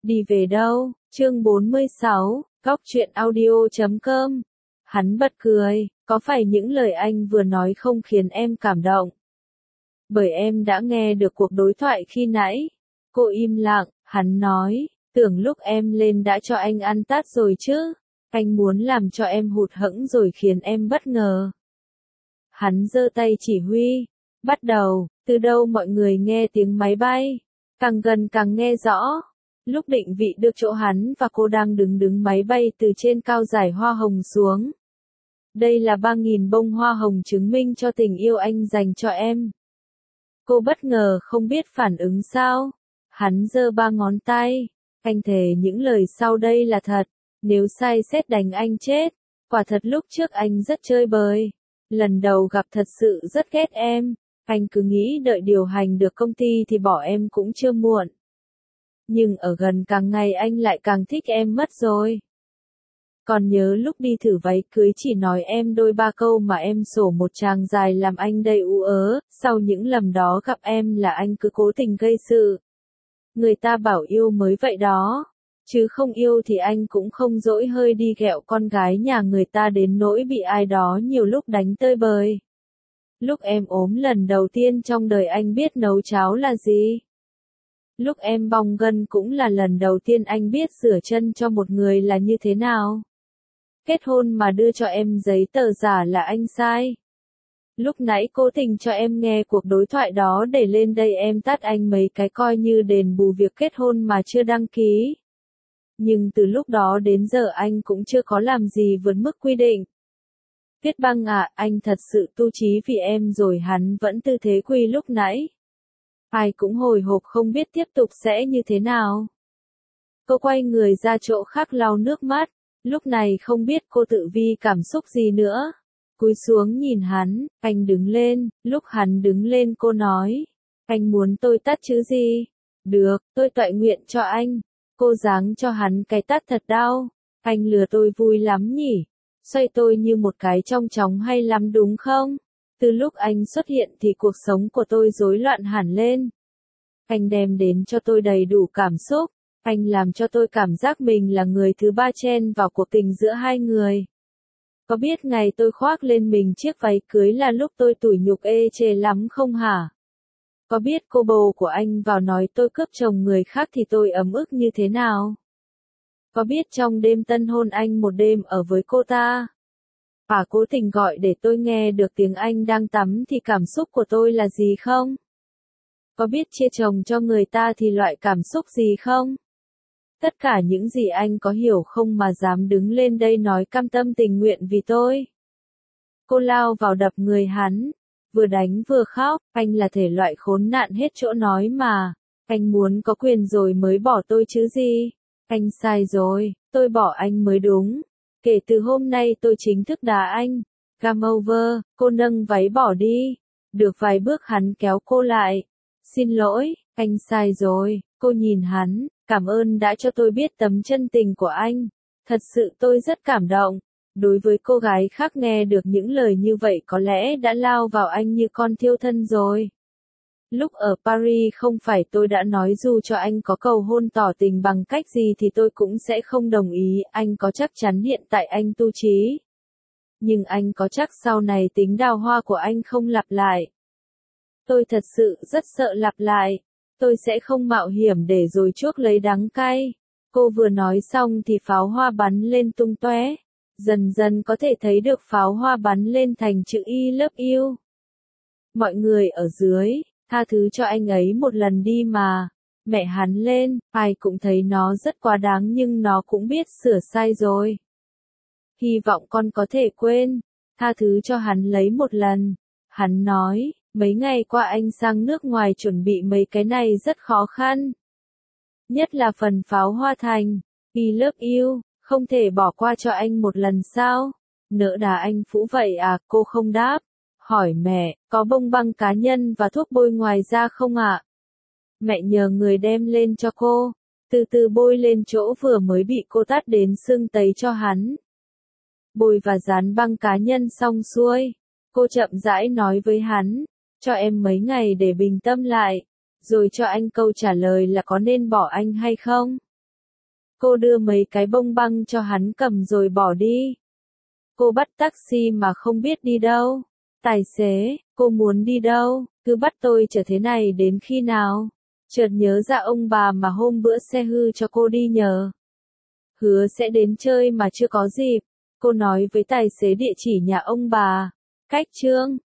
Đi về đâu? Chương 46, Góc truyện audio.com. Hắn bật cười, có phải những lời anh vừa nói không khiến em cảm động? Bởi em đã nghe được cuộc đối thoại khi nãy. Cô im lặng, hắn nói, tưởng lúc em lên đã cho anh ăn tát rồi chứ. Anh muốn làm cho em hụt hẫng rồi khiến em bất ngờ. Hắn giơ tay chỉ huy. Bắt đầu, từ đâu mọi người nghe tiếng máy bay. Càng gần càng nghe rõ. Lúc định vị được chỗ hắn và cô đang đứng máy bay từ trên cao rải hoa hồng xuống. Đây là 3.000 bông hoa hồng chứng minh cho tình yêu anh dành cho em. Cô bất ngờ không biết phản ứng sao. Hắn giơ 3 ngón tay. Anh thề những lời sau đây là thật. Nếu sai xét đánh anh chết. Quả thật lúc trước anh rất chơi bời. Lần đầu gặp thật sự rất ghét em. Anh cứ nghĩ đợi điều hành được công ty thì bỏ em cũng chưa muộn. Nhưng ở gần càng ngày anh lại càng thích em mất rồi. Còn nhớ lúc đi thử váy cưới chỉ nói em đôi ba câu mà em sổ một tràng dài làm anh đầy ú ớ, sau những lần đó gặp em là anh cứ cố tình gây sự. Người ta bảo yêu mới vậy đó, chứ không yêu thì anh cũng không dỗi hơi đi ghẹo con gái nhà người ta đến nỗi bị ai đó nhiều lúc đánh tơi bời. Lúc em ốm lần đầu tiên trong đời anh biết nấu cháo là gì. Lúc em bong gân cũng là lần đầu tiên anh biết rửa chân cho một người là như thế nào. Kết hôn mà đưa cho em giấy tờ giả là anh sai. Lúc nãy cố tình cho em nghe cuộc đối thoại đó để lên đây em tát anh mấy cái coi như đền bù việc kết hôn mà chưa đăng ký. Nhưng từ lúc đó đến giờ anh cũng chưa có làm gì vượt mức quy định. Viết Băng à, anh thật sự tu chí vì em rồi. Hắn vẫn tư thế quỳ lúc nãy. Ai cũng hồi hộp không biết tiếp tục sẽ như thế nào. Cô quay người ra chỗ khác lau nước mắt, lúc này không biết cô tự vi cảm xúc gì nữa. Cúi xuống nhìn hắn, anh đứng lên, lúc hắn đứng lên cô nói, anh muốn tôi tát chứ gì? Được, tôi toại nguyện cho anh. Cô giáng cho hắn cái tát thật đau. Anh lừa tôi vui lắm nhỉ? Xoay tôi như một cái trong chóng hay lắm đúng không? Từ lúc anh xuất hiện thì cuộc sống của tôi rối loạn hẳn lên. Anh đem đến cho tôi đầy đủ cảm xúc. Anh làm cho tôi cảm giác mình là người thứ ba chen vào cuộc tình giữa hai người. Có biết ngày tôi khoác lên mình chiếc váy cưới là lúc tôi tủi nhục ê chề lắm không hả? Có biết cô bồ của anh vào nói tôi cướp chồng người khác thì tôi ấm ức như thế nào? Có biết trong đêm tân hôn anh một đêm ở với cô ta? Và cố tình gọi để tôi nghe được tiếng anh đang tắm thì cảm xúc của tôi là gì không? Có biết chia chồng cho người ta thì loại cảm xúc gì không? Tất cả những gì anh có hiểu không mà dám đứng lên đây nói cam tâm tình nguyện vì tôi. Cô lao vào đập người hắn, vừa đánh vừa khóc, anh là thể loại khốn nạn hết chỗ nói mà. Anh muốn có quyền rồi mới bỏ tôi chứ gì? Anh sai rồi, tôi bỏ anh mới đúng. Kể từ hôm nay tôi chính thức đá anh. Game over, cô nâng váy bỏ đi. Được vài bước hắn kéo cô lại. Xin lỗi, anh sai rồi. Cô nhìn hắn, cảm ơn đã cho tôi biết tấm chân tình của anh. Thật sự tôi rất cảm động. Đối với cô gái khác nghe được những lời như vậy có lẽ đã lao vào anh như con thiêu thân rồi. Lúc ở Paris không phải tôi đã nói dù cho anh có cầu hôn tỏ tình bằng cách gì thì tôi cũng sẽ không đồng ý. Anh có chắc chắn hiện tại anh tu chí? Nhưng anh có chắc sau này tính đào hoa của anh không lặp lại? Tôi thật sự rất sợ lặp lại. Tôi sẽ không mạo hiểm để rồi chuốc lấy đắng cay. Cô vừa nói xong thì pháo hoa bắn lên tung tóe. Dần dần có thể thấy được pháo hoa bắn lên thành chữ I love you. Mọi người ở dưới, tha thứ cho anh ấy một lần đi mà. Mẹ hắn lên, ai cũng thấy nó rất quá đáng nhưng nó cũng biết sửa sai rồi. Hy vọng con có thể quên, tha thứ cho hắn lấy một lần. Hắn nói, mấy ngày qua anh sang nước ngoài chuẩn bị mấy cái này rất khó khăn. Nhất là phần pháo hoa thành, I love you, không thể bỏ qua cho anh một lần sao? Nỡ đá anh phũ vậy à? Cô không đáp. Hỏi mẹ, có bông băng cá nhân và thuốc bôi ngoài ra không ạ? Mẹ nhờ người đem lên cho cô, từ từ bôi lên chỗ vừa mới bị cô tát đến sưng tấy cho hắn. Bôi và dán băng cá nhân xong xuôi, cô chậm rãi nói với hắn, cho em mấy ngày để bình tâm lại, rồi cho anh câu trả lời là có nên bỏ anh hay không. Cô đưa mấy cái bông băng cho hắn cầm rồi bỏ đi. Cô bắt taxi mà không biết đi đâu. Tài xế, cô muốn đi đâu, cứ bắt tôi chở thế này đến khi nào? Chợt nhớ ra ông bà mà hôm bữa xe hư cho cô đi nhờ. Hứa sẽ đến chơi mà chưa có dịp. Cô nói với tài xế địa chỉ nhà ông bà. Cách Trương